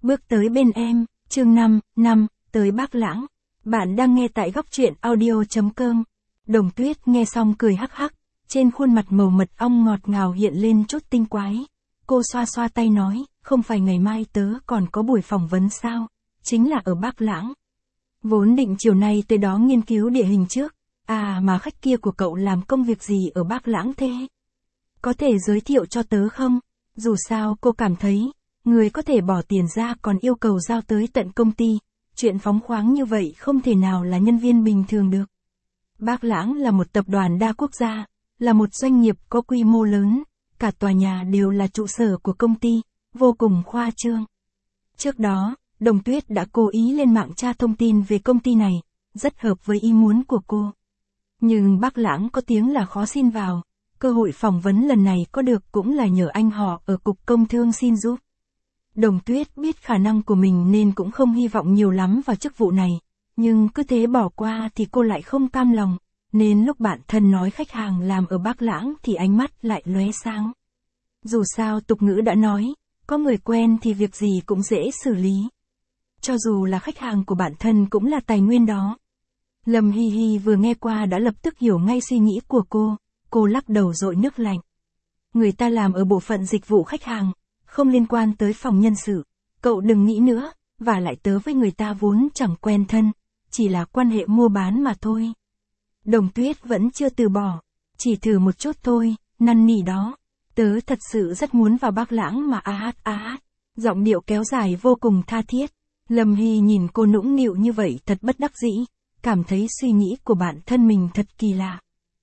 Bước tới bên em, chương 5, tới Bác Lãng. Bạn đang nghe tại góc truyện audio.com. Đồng Tuyết nghe xong cười hắc hắc, trên khuôn mặt màu mật ong ngọt ngào hiện lên chút tinh quái. Cô xoa xoa tay nói, không phải ngày mai tớ còn có buổi phỏng vấn sao, chính là ở Bác Lãng. Vốn định chiều nay tới đó nghiên cứu địa hình trước, mà khách kia của cậu làm công việc gì ở Bác Lãng thế? Có thể giới thiệu cho tớ không? Dù sao cô cảm thấy, người có thể bỏ tiền ra còn yêu cầu giao tới tận công ty, chuyện phóng khoáng như vậy không thể nào là nhân viên bình thường được. Bác Lãng là một tập đoàn đa quốc gia, là một doanh nghiệp có quy mô lớn, cả tòa nhà đều là trụ sở của công ty, vô cùng khoa trương. Trước đó, Đồng Tuyết đã cố ý lên mạng tra thông tin về công ty này, rất hợp với ý muốn của cô. Nhưng Bác Lãng có tiếng là khó xin vào, cơ hội phỏng vấn lần này có được cũng là nhờ anh họ ở Cục Công Thương xin giúp. Đồng Tuyết biết khả năng của mình nên cũng không hy vọng nhiều lắm vào chức vụ này, nhưng cứ thế bỏ qua thì cô lại không cam lòng, nên lúc bạn thân nói khách hàng làm ở Bác Lãng thì ánh mắt lại lóe sáng. Dù sao tục ngữ đã nói, có người quen thì việc gì cũng dễ xử lý. Cho dù là khách hàng của bạn thân cũng là tài nguyên đó. Lâm Hi Hi vừa nghe qua đã lập tức hiểu ngay suy nghĩ của cô lắc đầu dội nước lạnh. Người ta làm ở bộ phận dịch vụ khách hàng, không liên quan tới phòng nhân sự, cậu đừng nghĩ nữa, và lại tớ với người ta vốn chẳng quen thân, chỉ là quan hệ mua bán mà thôi. Đồng Tuyết vẫn chưa từ bỏ, chỉ thử một chút thôi, năn nỉ đó, tớ thật sự rất muốn vào Bác Lãng mà giọng điệu kéo dài vô cùng tha thiết. Lâm Hy nhìn cô nũng nịu như vậy thật bất đắc dĩ, cảm thấy suy nghĩ của bản thân mình thật kỳ lạ.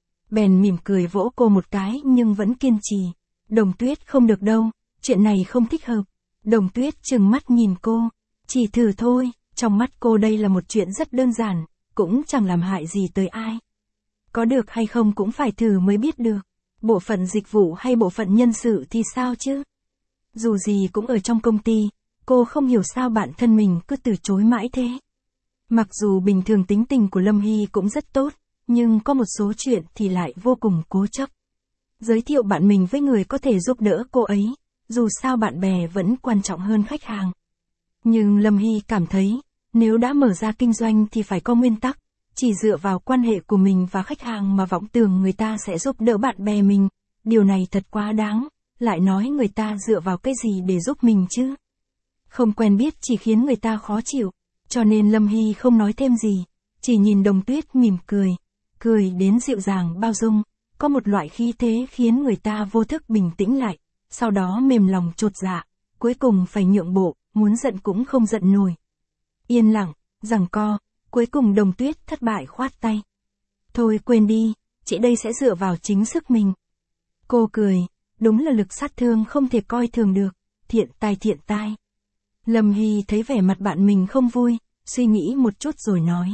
Bèn mỉm cười vỗ cô một cái nhưng vẫn kiên trì. Đồng Tuyết không được đâu, chuyện này không thích hợp. Đồng Tuyết trừng mắt nhìn cô, chỉ thử thôi, trong mắt cô đây là một chuyện rất đơn giản, cũng chẳng làm hại gì tới ai. Có được hay không cũng phải thử mới biết được. Bộ phận dịch vụ hay bộ phận nhân sự thì sao chứ? Dù gì cũng ở trong công ty, cô không hiểu sao bản thân mình cứ từ chối mãi thế. Mặc dù bình thường tính tình của Lâm Hy cũng rất tốt, nhưng có một số chuyện thì lại vô cùng cố chấp. Giới thiệu bạn mình với người có thể giúp đỡ cô ấy, dù sao bạn bè vẫn quan trọng hơn khách hàng. Nhưng Lâm Hy cảm thấy, nếu đã mở ra kinh doanh thì phải có nguyên tắc, chỉ dựa vào quan hệ của mình và khách hàng mà vọng tưởng người ta sẽ giúp đỡ bạn bè mình, điều này thật quá đáng, lại nói người ta dựa vào cái gì để giúp mình chứ? Không quen biết chỉ khiến người ta khó chịu, cho nên Lâm Hy không nói thêm gì, chỉ nhìn Đồng Tuyết mỉm cười đến dịu dàng bao dung, có một loại khí thế khiến người ta vô thức bình tĩnh lại, sau đó mềm lòng chột dạ, cuối cùng phải nhượng bộ, muốn giận cũng không giận nổi. Yên lặng, giằng co, cuối cùng Đồng Tuyết thất bại khoát tay. Thôi quên đi, chị đây sẽ dựa vào chính sức mình. Cô cười, đúng là lực sát thương không thể coi thường được, thiện tai. Lâm Hy thấy vẻ mặt bạn mình không vui, suy nghĩ một chút rồi nói.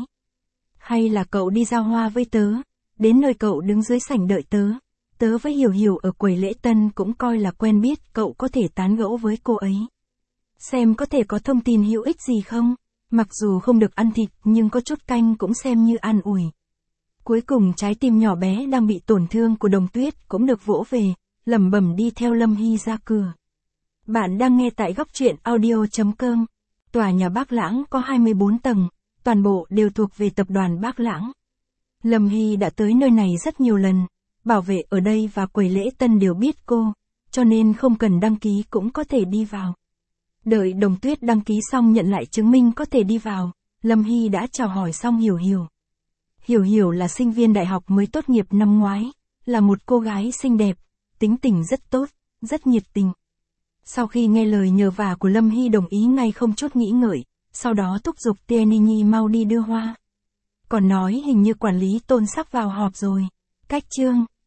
Hay là cậu đi giao hoa với tớ, đến nơi cậu đứng dưới sảnh đợi tớ với Hiểu Hiểu ở quầy lễ tân cũng coi là quen biết, cậu có thể tán gẫu với cô ấy. Xem có thể có thông tin hữu ích gì không, mặc dù không được ăn thịt nhưng có chút canh cũng xem như an ủi. Cuối cùng trái tim nhỏ bé đang bị tổn thương của Đồng Tuyết cũng được vỗ về, lẩm bẩm đi theo Lâm Hy ra cửa. Bạn đang nghe tại góc truyện audio.com. Tòa nhà Bác Lãng có 24 tầng, toàn bộ đều thuộc về tập đoàn Bác Lãng. Lâm Hy đã tới nơi này rất nhiều lần, bảo vệ ở đây và quầy lễ tân đều biết cô, cho nên không cần đăng ký cũng có thể đi vào. Đợi Đồng Tuyết đăng ký xong nhận lại chứng minh có thể đi vào, Lâm Hy đã chào hỏi xong Hiểu Hiểu. Hiểu Hiểu là sinh viên đại học mới tốt nghiệp năm ngoái, là một cô gái xinh đẹp, tính tình rất tốt, rất nhiệt tình. Sau khi nghe lời nhờ vả của Lâm Hy đồng ý ngay không chút nghĩ ngợi, sau đó thúc giục Tieni Nhi mau đi đưa hoa. Còn nói hình như quản lý Tôn sắp vào họp rồi. Cách chương